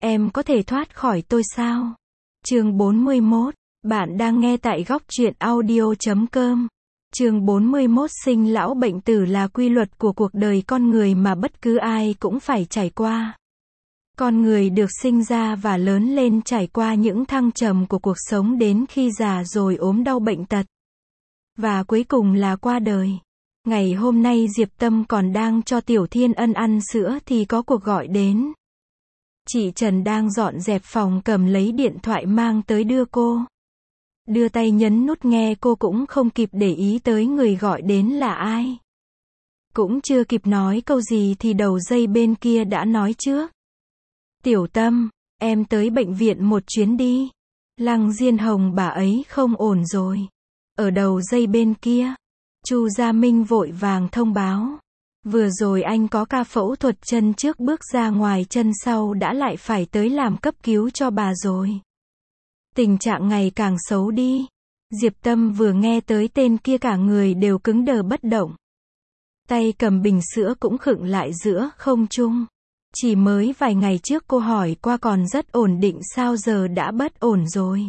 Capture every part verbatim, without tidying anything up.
Em có thể thoát khỏi tôi sao? Chương bốn mươi mốt. Bạn đang nghe tại góc truyện audio chấm com. Chương bốn mươi mốt. Sinh lão bệnh tử là quy luật của cuộc đời con người mà bất cứ ai cũng phải trải qua. Con người được sinh ra và lớn lên trải qua những thăng trầm của cuộc sống đến khi già rồi ốm đau bệnh tật. Và cuối cùng là qua đời. Ngày hôm nay Diệp Tâm còn đang cho Tiểu Thiên Ân ăn sữa thì có cuộc gọi đến. Chị Trần đang dọn dẹp phòng cầm lấy điện thoại mang tới đưa cô. Đưa tay nhấn nút nghe, cô cũng không kịp để ý tới người gọi đến là ai. Cũng chưa kịp nói câu gì thì đầu dây bên kia đã nói trước. Tiểu Tâm, em tới bệnh viện một chuyến đi. Lăng Diên Hồng bà ấy không ổn rồi. Ở đầu dây bên kia, Chu Gia Minh vội vàng thông báo. Vừa rồi anh có ca phẫu thuật chân trước bước ra ngoài, chân sau đã lại phải tới làm cấp cứu cho bà rồi. Tình trạng ngày càng xấu đi. Diệp Tâm vừa nghe tới tên kia cả người đều cứng đờ bất động. Tay cầm bình sữa cũng khựng lại giữa không trung. Chỉ mới vài ngày trước cô hỏi qua còn rất ổn định, sao giờ đã bất ổn rồi.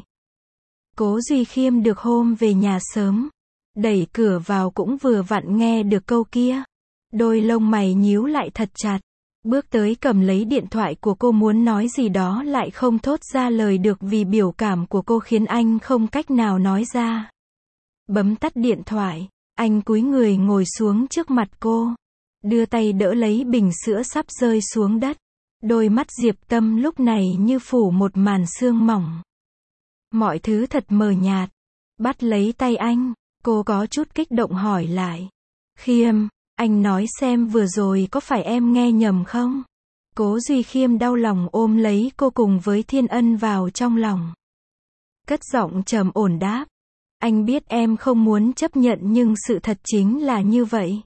Cố Duy Khiêm được hôm về nhà sớm. Đẩy cửa vào cũng vừa vặn nghe được câu kia. Đôi lông mày nhíu lại thật chặt. Bước tới cầm lấy điện thoại của cô muốn nói gì đó lại không thốt ra lời được vì biểu cảm của cô khiến anh không cách nào nói ra. Bấm tắt điện thoại, anh cúi người ngồi xuống trước mặt cô. Đưa tay đỡ lấy bình sữa sắp rơi xuống đất. Đôi mắt Diệp Tâm lúc này như phủ một màn sương mỏng. Mọi thứ thật mờ nhạt. Bắt lấy tay anh, cô có chút kích động hỏi lại. Khiêm, anh nói xem vừa rồi có phải em nghe nhầm không? Cố Duy Khiêm đau lòng ôm lấy cô cùng với Thiên Ân vào trong lòng. Cất giọng trầm ổn đáp. Anh biết em không muốn chấp nhận nhưng sự thật chính là như vậy.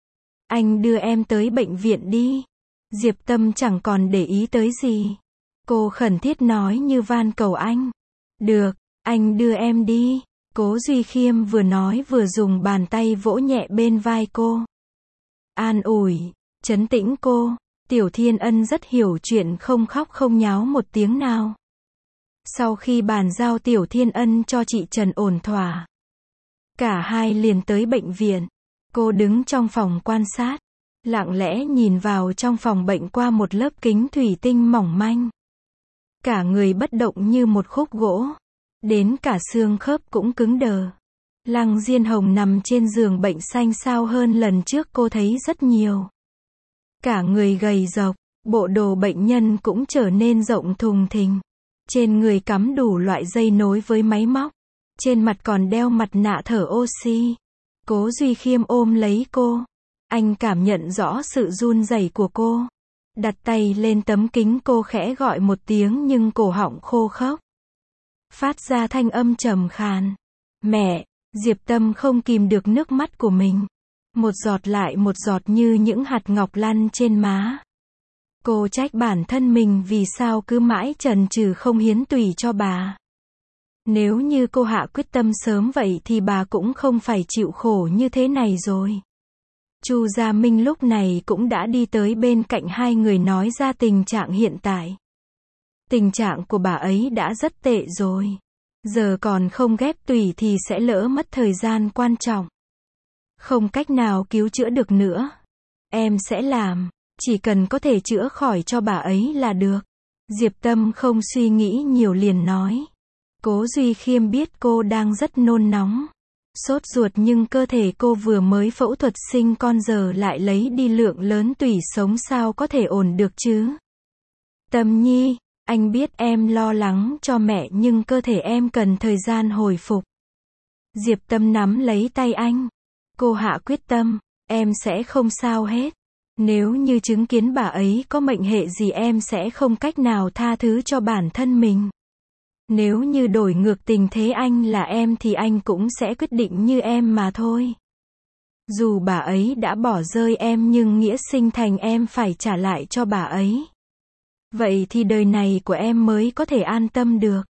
Anh đưa em tới bệnh viện đi. Diệp Tâm chẳng còn để ý tới gì. Cô khẩn thiết nói như van cầu anh. Được, anh đưa em đi. Cố Duy Khiêm vừa nói vừa dùng bàn tay vỗ nhẹ bên vai cô. An ủi, trấn tĩnh cô. Tiểu Thiên Ân rất hiểu chuyện, không khóc không nháo một tiếng nào. Sau khi bàn giao Tiểu Thiên Ân cho chị Trần ổn thỏa, cả hai liền tới bệnh viện. Cô đứng trong phòng quan sát, lặng lẽ nhìn vào trong phòng bệnh qua một lớp kính thủy tinh mỏng manh. Cả người bất động như một khúc gỗ, đến cả xương khớp cũng cứng đờ. Lăng Diên Hồng nằm trên giường bệnh xanh xao hơn lần trước cô thấy rất nhiều. Cả người gầy rộc, bộ đồ bệnh nhân cũng trở nên rộng thùng thình. Trên người cắm đủ loại dây nối với máy móc. Trên mặt còn đeo mặt nạ thở oxy. Cố Duy Khiêm ôm lấy cô. Anh cảm nhận rõ sự run rẩy của cô. Đặt tay lên tấm kính, cô khẽ gọi một tiếng nhưng cổ họng khô khốc. Phát ra thanh âm trầm khàn. Mẹ! Diệp Tâm không kìm được nước mắt của mình. Một giọt lại một giọt như những hạt ngọc lăn trên má. Cô trách bản thân mình vì sao cứ mãi chần chừ không hiến tủy cho bà. Nếu như cô hạ quyết tâm sớm vậy thì bà cũng không phải chịu khổ như thế này rồi. Chu Gia Minh lúc này cũng đã đi tới bên cạnh hai người nói ra tình trạng hiện tại. Tình trạng của bà ấy đã rất tệ rồi. Giờ còn không ghép tủy thì sẽ lỡ mất thời gian quan trọng. Không cách nào cứu chữa được nữa. Em sẽ làm, chỉ cần có thể chữa khỏi cho bà ấy là được. Diệp Tâm không suy nghĩ nhiều liền nói. Cố Duy Khiêm biết cô đang rất nôn nóng, sốt ruột nhưng cơ thể cô vừa mới phẫu thuật sinh con giờ lại lấy đi lượng lớn tủy sống, sao có thể ổn được chứ? Tâm Nhi, anh biết em lo lắng cho mẹ nhưng cơ thể em cần thời gian hồi phục. Diệp Tâm nắm lấy tay anh. Cô hạ quyết tâm, em sẽ không sao hết. Nếu như chứng kiến bà ấy có mệnh hệ gì em sẽ không cách nào tha thứ cho bản thân mình. Nếu như đổi ngược tình thế anh là em thì anh cũng sẽ quyết định như em mà thôi. Dù bà ấy đã bỏ rơi em nhưng nghĩa sinh thành em phải trả lại cho bà ấy. Vậy thì đời này của em mới có thể an tâm được.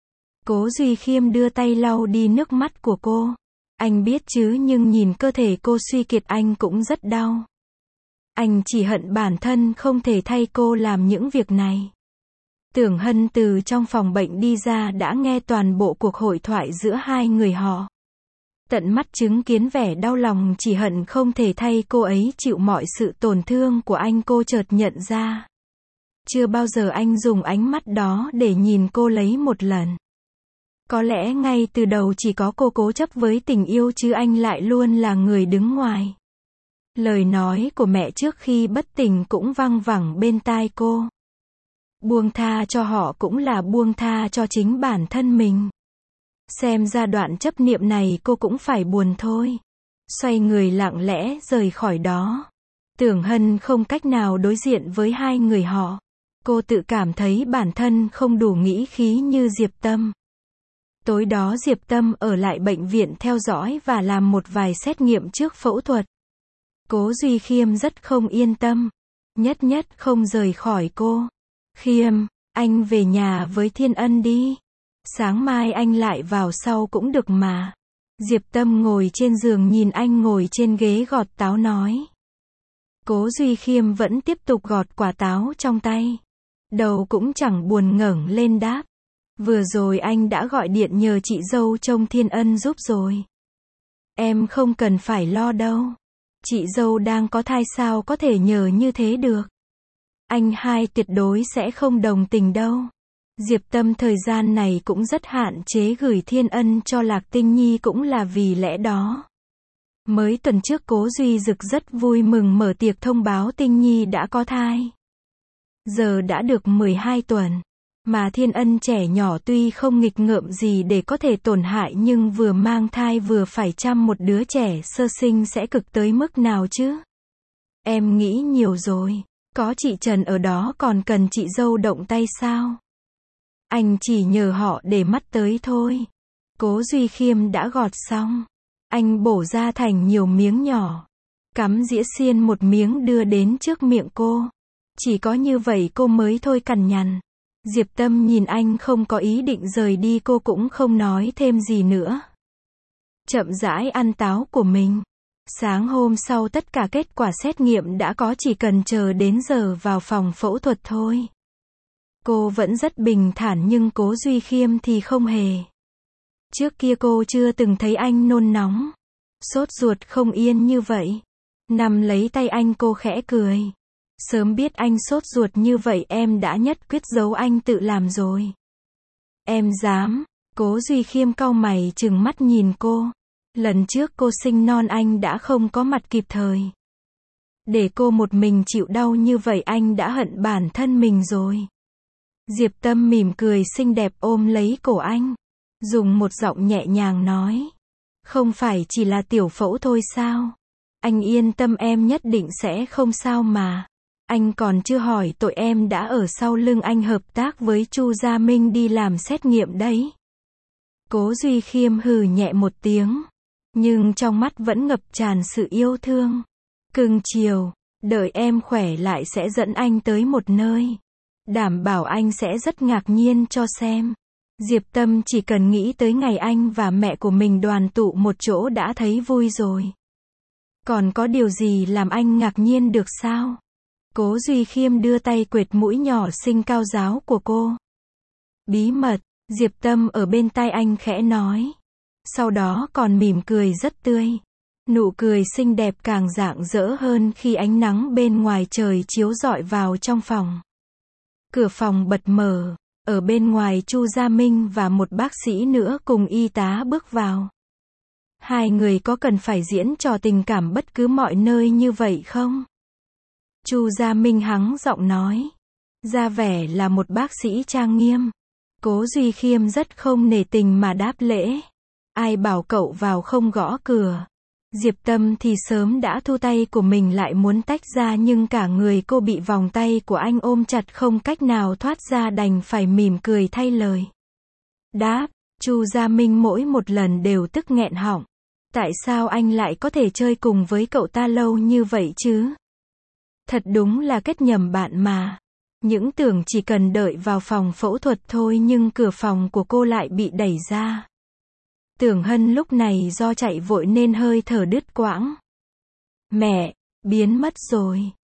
Cố Duy Khiêm đưa tay lau đi nước mắt của cô. Anh biết chứ, nhưng nhìn cơ thể cô suy kiệt anh cũng rất đau. Anh chỉ hận bản thân không thể thay cô làm những việc này. Tưởng Hân từ trong phòng bệnh đi ra đã nghe toàn bộ cuộc hội thoại giữa hai người họ. Tận mắt chứng kiến vẻ đau lòng chỉ hận không thể thay cô ấy chịu mọi sự tổn thương của anh, cô chợt nhận ra. Chưa bao giờ anh dùng ánh mắt đó để nhìn cô lấy một lần. Có lẽ ngay từ đầu chỉ có cô cố chấp với tình yêu chứ anh lại luôn là người đứng ngoài. Lời nói của mẹ trước khi bất tỉnh cũng văng vẳng bên tai cô. Buông tha cho họ cũng là buông tha cho chính bản thân mình. Xem ra đoạn chấp niệm này cô cũng phải buồn thôi. Xoay người lặng lẽ rời khỏi đó. Tưởng Hân không cách nào đối diện với hai người họ. Cô tự cảm thấy bản thân không đủ nghĩ khí như Diệp Tâm. Tối đó Diệp Tâm ở lại bệnh viện theo dõi và làm một vài xét nghiệm trước phẫu thuật. Cố Duy Khiêm rất không yên tâm. Nhất nhất không rời khỏi cô. Khiêm, anh về nhà với Thiên Ân đi. Sáng mai anh lại vào sau cũng được mà. Diệp Tâm ngồi trên giường nhìn anh ngồi trên ghế gọt táo nói. Cố Duy Khiêm vẫn tiếp tục gọt quả táo trong tay. Đầu cũng chẳng buồn ngẩng lên đáp. Vừa rồi anh đã gọi điện nhờ chị dâu trông Thiên Ân giúp rồi. Em không cần phải lo đâu. Chị dâu đang có thai sao có thể nhờ như thế được. Anh hai tuyệt đối sẽ không đồng tình đâu. Diệp Tâm thời gian này cũng rất hạn chế gửi Thiên Ân cho Lạc Tinh Nhi cũng là vì lẽ đó. Mới tuần trước Cố Duy Dực rất vui mừng mở tiệc thông báo Tinh Nhi đã có thai. Giờ đã được mười hai tuần. Mà Thiên Ân trẻ nhỏ tuy không nghịch ngợm gì để có thể tổn hại nhưng vừa mang thai vừa phải chăm một đứa trẻ sơ sinh sẽ cực tới mức nào chứ? Em nghĩ nhiều rồi. Có chị Trần ở đó còn cần chị dâu động tay sao? Anh chỉ nhờ họ để mắt tới thôi. Cố Duy Khiêm đã gọt xong. Anh bổ ra thành nhiều miếng nhỏ. Cắm dĩa xiên một miếng đưa đến trước miệng cô. Chỉ có như vậy cô mới thôi cằn nhằn. Diệp Tâm nhìn anh không có ý định rời đi, cô cũng không nói thêm gì nữa. Chậm rãi ăn táo của mình. Sáng hôm sau tất cả kết quả xét nghiệm đã có, chỉ cần chờ đến giờ vào phòng phẫu thuật thôi. Cô vẫn rất bình thản nhưng Cố Duy Khiêm thì không hề. Trước kia cô chưa từng thấy anh nôn nóng, sốt ruột không yên như vậy. Nằm lấy tay anh cô khẽ cười. Sớm biết anh sốt ruột như vậy em đã nhất quyết giấu anh tự làm rồi. Em dám. Cố Duy Khiêm cau mày trừng mắt nhìn cô. Lần trước cô sinh non anh đã không có mặt kịp thời. Để cô một mình chịu đau như vậy anh đã hận bản thân mình rồi. Diệp Tâm mỉm cười xinh đẹp ôm lấy cổ anh. Dùng một giọng nhẹ nhàng nói. Không phải chỉ là tiểu phẫu thôi sao? Anh yên tâm em nhất định sẽ không sao mà. Anh còn chưa hỏi tội em đã ở sau lưng anh hợp tác với Chu Gia Minh đi làm xét nghiệm đấy. Cố Duy Khiêm hừ nhẹ một tiếng. Nhưng trong mắt vẫn ngập tràn sự yêu thương. Cưng chiều, đợi em khỏe lại sẽ dẫn anh tới một nơi. Đảm bảo anh sẽ rất ngạc nhiên cho xem. Diệp Tâm chỉ cần nghĩ tới ngày anh và mẹ của mình đoàn tụ một chỗ đã thấy vui rồi. Còn có điều gì làm anh ngạc nhiên được sao? Cố Duy Khiêm đưa tay quệt mũi nhỏ xinh cao ráo của cô. Bí mật, Diệp Tâm ở bên tai anh khẽ nói. Sau đó còn mỉm cười rất tươi. Nụ cười xinh đẹp càng rạng rỡ hơn khi ánh nắng bên ngoài trời chiếu rọi vào trong phòng. Cửa phòng bật mở, ở bên ngoài Chu Gia Minh và một bác sĩ nữa cùng y tá bước vào. Hai người có cần phải diễn trò tình cảm bất cứ mọi nơi như vậy không? Chu Gia Minh hắng giọng nói. Ra vẻ là một bác sĩ trang nghiêm. Cố Duy Khiêm rất không nể tình mà đáp lễ. Ai bảo cậu vào không gõ cửa. Diệp Tâm thì sớm đã thu tay của mình lại muốn tách ra nhưng cả người cô bị vòng tay của anh ôm chặt không cách nào thoát ra đành phải mỉm cười thay lời. Đáp, Chu Gia Minh mỗi một lần đều tức nghẹn họng. Tại sao anh lại có thể chơi cùng với cậu ta lâu như vậy chứ? Thật đúng là kết nhầm bạn mà. Những tưởng chỉ cần đợi vào phòng phẫu thuật thôi nhưng cửa phòng của cô lại bị đẩy ra. Tưởng Hân lúc này do chạy vội nên hơi thở đứt quãng. Mẹ, biến mất rồi.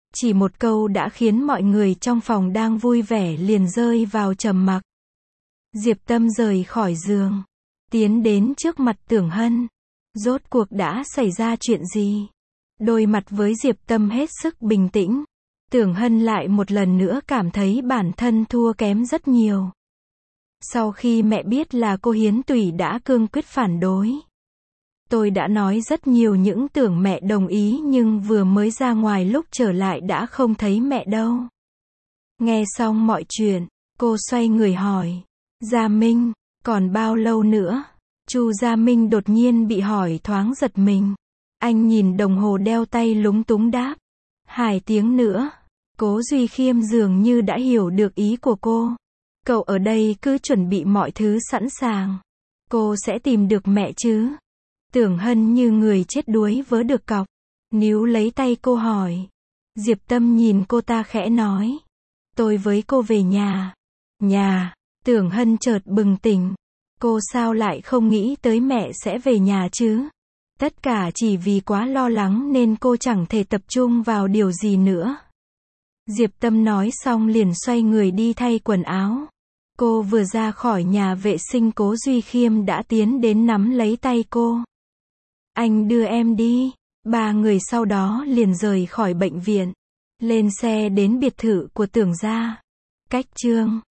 Chỉ một câu đã khiến mọi người trong phòng đang vui vẻ liền rơi vào trầm mặc. Diệp Tâm rời khỏi giường, tiến đến trước mặt Tưởng Hân. Rốt cuộc đã xảy ra chuyện gì? Đôi mặt với Diệp Tâm hết sức bình tĩnh. Tưởng Hân lại một lần nữa cảm thấy bản thân thua kém rất nhiều. Sau khi mẹ biết là cô Hiến Tùy đã cương quyết phản đối. Tôi đã nói rất nhiều những tưởng mẹ đồng ý nhưng vừa mới ra ngoài lúc trở lại đã không thấy mẹ đâu. Nghe xong mọi chuyện, cô xoay người hỏi. Gia Minh, còn bao lâu nữa? Chu Gia Minh đột nhiên bị hỏi thoáng giật mình. Anh nhìn đồng hồ đeo tay lúng túng đáp. Hai tiếng nữa. Cố Duy Khiêm dường như đã hiểu được ý của cô. Cậu ở đây cứ chuẩn bị mọi thứ sẵn sàng. Cô sẽ tìm được mẹ chứ? Tưởng Hân như người chết đuối vớ được cọc. Níu lấy tay cô hỏi. Diệp Tâm nhìn cô ta khẽ nói. Tôi với cô về nhà. Nhà. Tưởng Hân chợt bừng tỉnh. Cô sao lại không nghĩ tới mẹ sẽ về nhà chứ? Tất cả chỉ vì quá lo lắng nên cô chẳng thể tập trung vào điều gì nữa. Diệp Tâm nói xong liền xoay người đi thay quần áo. Cô vừa ra khỏi nhà vệ sinh Cố Duy Khiêm đã tiến đến nắm lấy tay cô. Anh đưa em đi. Ba người sau đó liền rời khỏi bệnh viện. Lên xe đến biệt thự của Tưởng gia. Cách chương